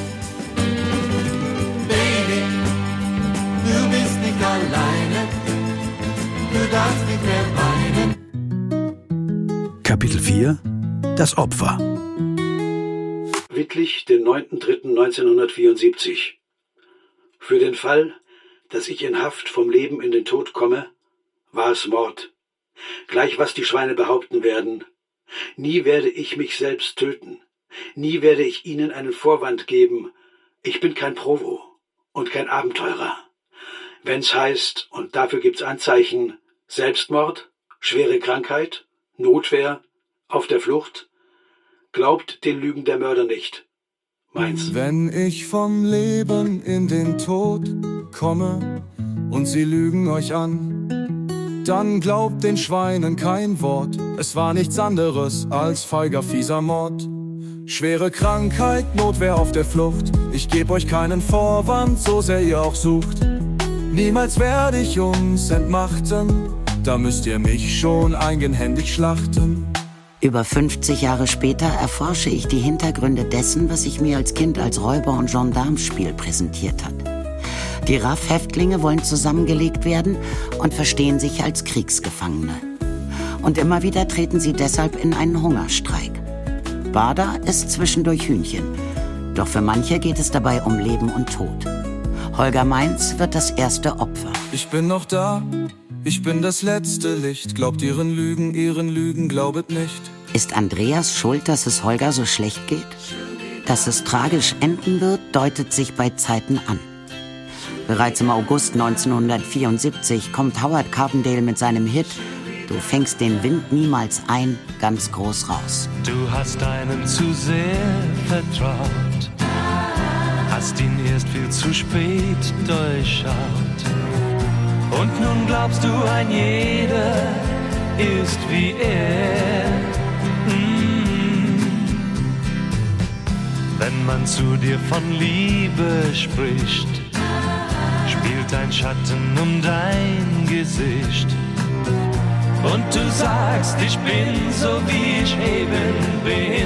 Baby, du bist nicht alleine. Du darfst nicht mehr weinen. Kapitel vier. Das Opfer. Wittlich, den neunten dritten neunzehnhundertvierundsiebzig. Für den Fall, dass ich in Haft vom Leben in den Tod komme, war es Mord. Gleich was die Schweine behaupten werden. Nie werde ich mich selbst töten. Nie werde ich ihnen einen Vorwand geben. Ich bin kein Provo und kein Abenteurer. Wenn's heißt, und dafür gibt's Anzeichen, Selbstmord, schwere Krankheit, Notwehr, auf der Flucht, glaubt den Lügen der Mörder nicht. Meins. Wenn ich vom Leben in den Tod komme und sie lügen euch an, dann glaubt den Schweinen kein Wort. Es war nichts anderes als feiger, fieser Mord. Schwere Krankheit, Notwehr auf der Flucht. Ich geb euch keinen Vorwand, so sehr ihr auch sucht. Niemals werde ich uns entmachten. Da müsst ihr mich schon eigenhändig schlachten. Über fünfzig Jahre später erforsche ich die Hintergründe dessen, was sich mir als Kind als Räuber- und Gendarmspiel präsentiert hat. Die R A F-Häftlinge wollen zusammengelegt werden und verstehen sich als Kriegsgefangene. Und immer wieder treten sie deshalb in einen Hungerstreik. Bader isst zwischendurch Hühnchen. Doch für manche geht es dabei um Leben und Tod. Holger Mainz wird das erste Opfer. Ich bin noch da, ich bin das letzte Licht. Glaubt ihren Lügen, ihren Lügen glaubet nicht. Ist Andreas schuld, dass es Holger so schlecht geht? Dass es tragisch enden wird, deutet sich bei Zeiten an. Bereits im August neunzehnhundertvierundsiebzig kommt Howard Carpendale mit seinem Hit »Du fängst den Wind niemals ein« ganz groß raus. Du hast einem zu sehr vertraut, hast ihn erst viel zu spät durchschaut. Und nun glaubst du, ein jeder ist wie er. Hm. Wenn man zu dir von Liebe spricht, spielt ein Schatten um dein Gesicht. Und du sagst, ich bin so wie ich eben bin.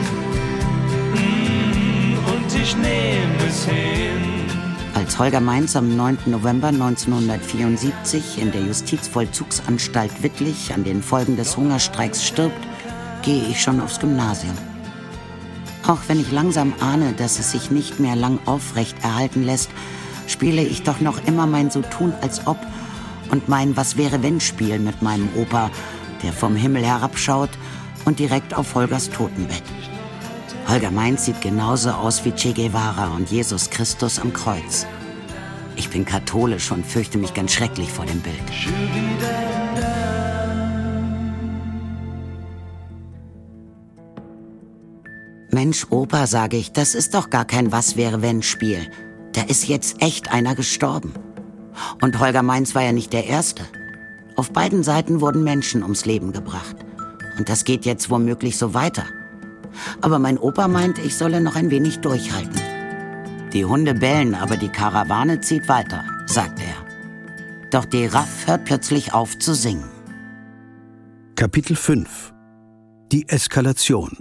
Mm, und ich nehme es hin. Als Holger Meins am neunten November neunzehnhundertvierundsiebzig in der Justizvollzugsanstalt Wittlich an den Folgen des Hungerstreiks stirbt, gehe ich schon aufs Gymnasium. Auch wenn ich langsam ahne, dass es sich nicht mehr lang aufrecht erhalten lässt, spiele ich doch noch immer mein So tun als ob und mein Was-wäre-wenn-Spiel mit meinem Opa, der vom Himmel herabschaut und direkt auf Holgers Totenbett. Holger Meins sieht genauso aus wie Che Guevara und Jesus Christus am Kreuz. Ich bin katholisch und fürchte mich ganz schrecklich vor dem Bild. Mensch, Opa, sage ich, das ist doch gar kein Was-wäre-wenn-Spiel. Da ist jetzt echt einer gestorben. Und Holger Meins war ja nicht der Erste. Auf beiden Seiten wurden Menschen ums Leben gebracht. Und das geht jetzt womöglich so weiter. Aber mein Opa meint, ich solle noch ein wenig durchhalten. Die Hunde bellen, aber die Karawane zieht weiter, sagt er. Doch die Raff hört plötzlich auf zu singen. Kapitel fünf. Die Eskalation.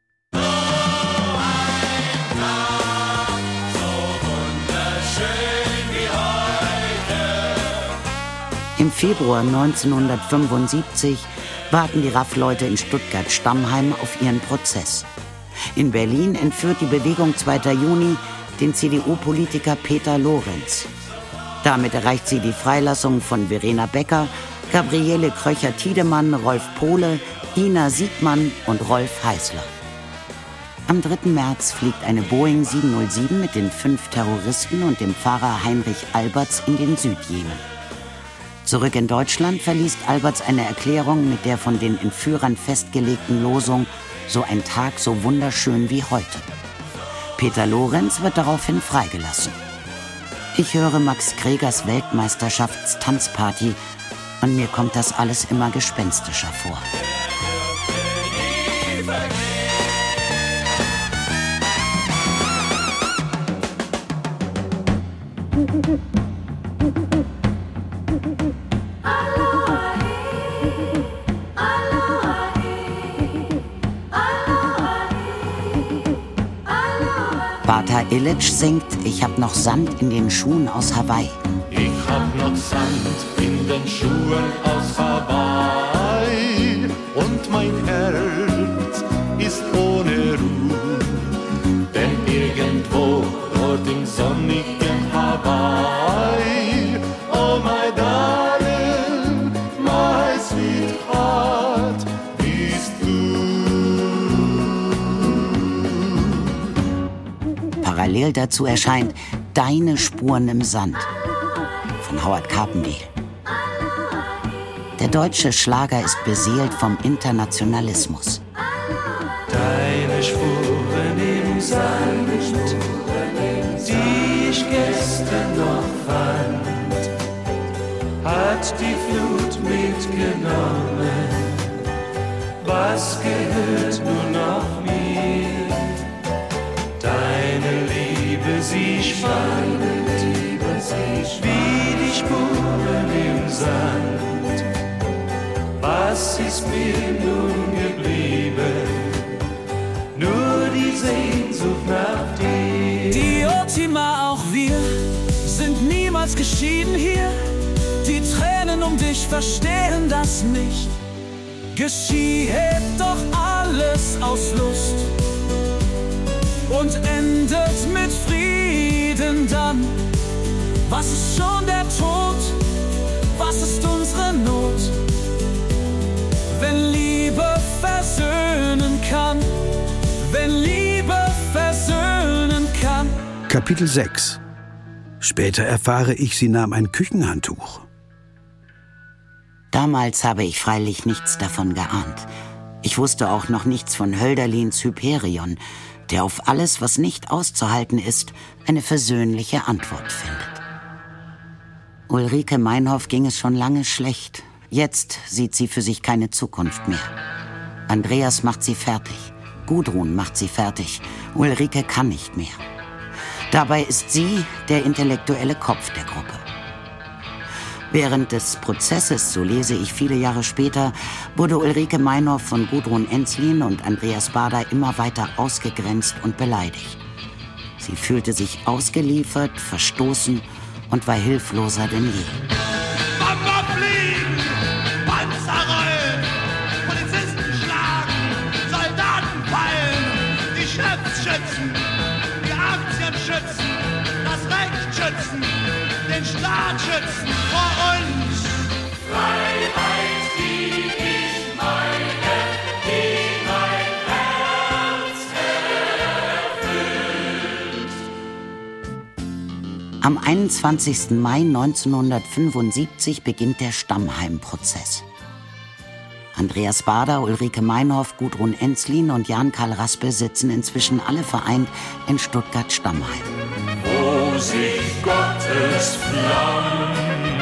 Im Februar neunzehnhundertfünfundsiebzig warten die Raff-Leute in Stuttgart-Stammheim auf ihren Prozess. In Berlin entführt die Bewegung zweiter Juni den C D U-Politiker Peter Lorenz. Damit erreicht sie die Freilassung von Verena Becker, Gabriele Kröcher-Tiedemann, Rolf Pohle, Ina Siegmann und Rolf Heißler. Am dritten März fliegt eine Boeing sieben null sieben mit den fünf Terroristen und dem Fahrer Heinrich Alberts in den Südjemen. Zurück in Deutschland verliest Alberts eine Erklärung mit der von den Entführern festgelegten Losung »So ein Tag so wunderschön wie heute«. Peter Lorenz wird daraufhin freigelassen. Ich höre Max Kregers Weltmeisterschaftstanzparty und mir kommt das alles immer gespenstischer vor. Bata Illich singt »Ich hab noch Sand in den Schuhen aus Hawaii«. Ich hab noch Sand in den Schuhen aus Hawaii und mein Herz ist ohne Ruhe, denn irgendwo dort im sonnigen Hawaii, oh my darling, my sweetheart, bist du. Parallel dazu erscheint »Deine Spuren im Sand« von Howard Carpendale. Der deutsche Schlager ist beseelt vom Internationalismus. Deine Spuren im Sand, die ich gestern noch fand, hat die Flut mitgenommen. Was gehört nur noch mir? Deine Liebe, sie schwand, wie die Spuren im Sand. Was ist mir nun geblieben? Nur die Sehnsucht nach dir. Die Ultima, auch wir, sind niemals geschieden hier. Die Tränen um dich verstehen das nicht. Geschieht doch alles aus Lust und endet mit Frieden dann. Was ist schon der Tod? Was ist unsere Not? Wenn Liebe versöhnt Kapitel sechs. Später erfahre ich, sie nahm ein Küchenhandtuch. Damals habe ich freilich nichts davon geahnt. Ich wusste auch noch nichts von Hölderlins Hyperion, der auf alles, was nicht auszuhalten ist, eine versöhnliche Antwort findet. Ulrike Meinhof ging es schon lange schlecht. Jetzt sieht sie für sich keine Zukunft mehr. Andreas macht sie fertig. Gudrun macht sie fertig. Ulrike kann nicht mehr. Dabei ist sie der intellektuelle Kopf der Gruppe. Während des Prozesses, so lese ich viele Jahre später, wurde Ulrike Meinhof von Gudrun Ensslin und Andreas Baader immer weiter ausgegrenzt und beleidigt. Sie fühlte sich ausgeliefert, verstoßen und war hilfloser denn je. Bomber fliegen, Panzer rollen, Polizisten schlagen, Soldaten fallen, die Chefs schützen, die Aktien schützen, das Recht schützen, den Staat schützen vor uns. Freiheit, die ich meine, die mein Herz erfüllt. Am einundzwanzigsten Mai neunzehnhundertfünfundsiebzig beginnt der Stammheim-Prozess. Andreas Baader, Ulrike Meinhof, Gudrun Ensslin und Jan-Karl Raspe sitzen inzwischen alle vereint in Stuttgart-Stammheim. Wo sich Gottes Flamme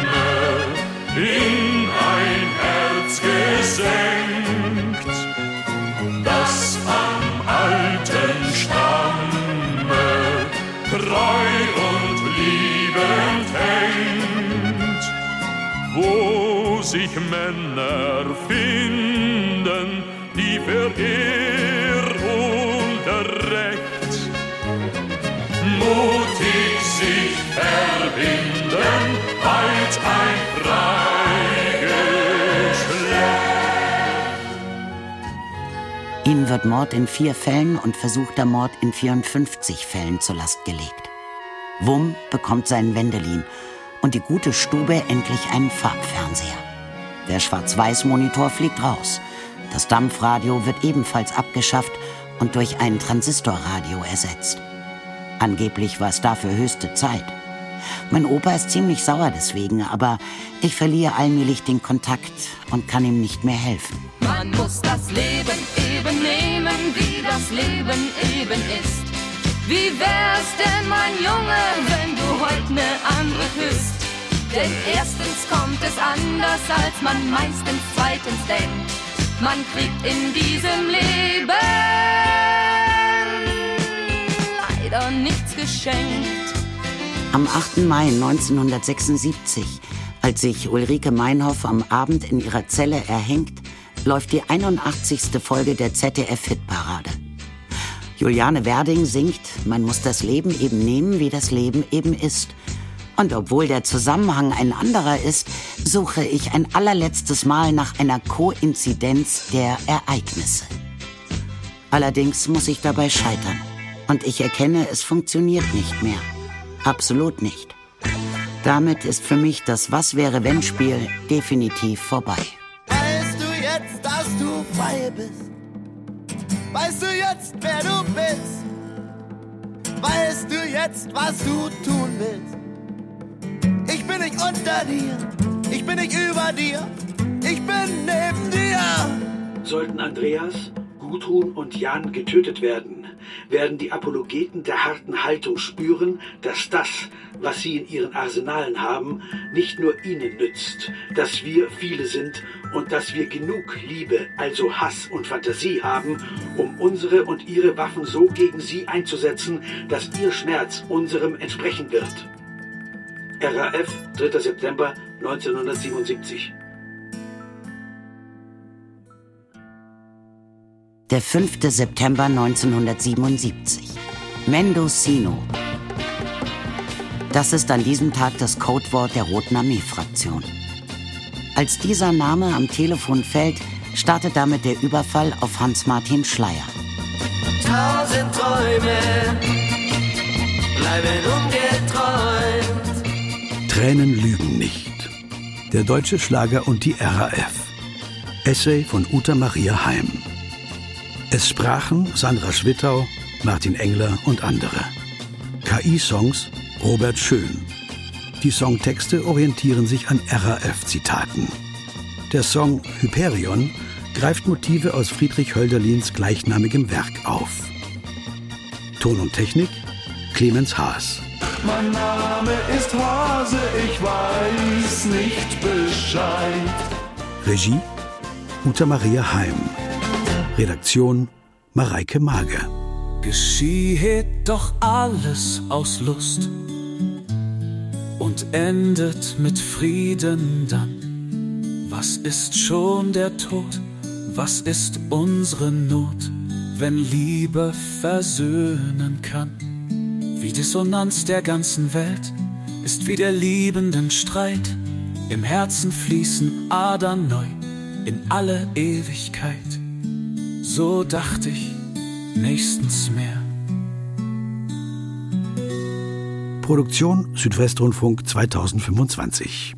in ein Herz gesenkt, das am alten Stamme treu und liebend hängt, wo sich Männer finden, die für Ehr und Recht mutig sich verbinden, bald ein Freigeschlecht. Ihnen wird Mord in vier Fällen und versuchter Mord in vierundfünfzig Fällen zur Last gelegt. Wumm bekommt seinen Wendelin und die gute Stube endlich einen Farbfernseher. Der Schwarz-Weiß-Monitor fliegt raus. Das Dampfradio wird ebenfalls abgeschafft und durch ein Transistorradio ersetzt. Angeblich war es dafür höchste Zeit. Mein Opa ist ziemlich sauer deswegen, aber ich verliere allmählich den Kontakt und kann ihm nicht mehr helfen. Man muss das Leben eben nehmen, wie das Leben eben ist. Wie wär's denn, mein Junge, wenn du heute ne andere küsst? Denn erstens kommt es anders, als man meistens zweitens denkt. Man kriegt in diesem Leben leider nichts geschenkt. Am achten Mai neunzehnhundertsechsundsiebzig, als sich Ulrike Meinhof am Abend in ihrer Zelle erhängt, läuft die einundachtzigste Folge der Z D F-Hitparade. Juliane Werding singt, man muss das Leben eben nehmen, wie das Leben eben ist. Und obwohl der Zusammenhang ein anderer ist, suche ich ein allerletztes Mal nach einer Koinzidenz der Ereignisse. Allerdings muss ich dabei scheitern. Und ich erkenne, es funktioniert nicht mehr. Absolut nicht. Damit ist für mich das Was-wäre-wenn-Spiel definitiv vorbei. Weißt du jetzt, dass du frei bist? Weißt du jetzt, wer du bist? Weißt du jetzt, was du tun willst? Ich bin nicht unter dir, ich bin nicht über dir, ich bin neben dir. Sollten Andreas, Gudrun und Jan getötet werden, werden die Apologeten der harten Haltung spüren, dass das, was sie in ihren Arsenalen haben, nicht nur ihnen nützt, dass wir viele sind und dass wir genug Liebe, also Hass und Fantasie haben, um unsere und ihre Waffen so gegen sie einzusetzen, dass ihr Schmerz unserem entsprechen wird. R A F, dritter September neunzehnhundertsiebenundsiebzig. Der fünfte September neunzehnhundertsiebenundsiebzig. Mendocino. Das ist an diesem Tag das Codewort der Roten Armee-Fraktion. Als dieser Name am Telefon fällt, startet damit der Überfall auf Hans-Martin Schleyer. Tausend Träume bleiben ungeträumt. Tränen lügen nicht. Der deutsche Schlager und die R A F. Essay von Uta Maria Heim. Es sprachen Sandra Schwittau, Martin Engler und andere. K I-Songs Robert Schön. Die Songtexte orientieren sich an R A F-Zitaten. Der Song Hyperion greift Motive aus Friedrich Hölderlins gleichnamigem Werk auf. Ton und Technik Clemens Haas. Mein Name ist Hase, ich weiß nicht Bescheid. Regie Uta Maria Heim. Redaktion Mareike Mage. Geschieht doch alles aus Lust und endet mit Frieden dann. Was ist schon der Tod? Was ist unsere Not, wenn Liebe versöhnen kann? Wie Dissonanz der ganzen Welt ist wie der liebenden Streit. Im Herzen fließen Adern neu in alle Ewigkeit. So dachte ich, nächstens mehr. Produktion Südwestrundfunk zweitausendfünfundzwanzig.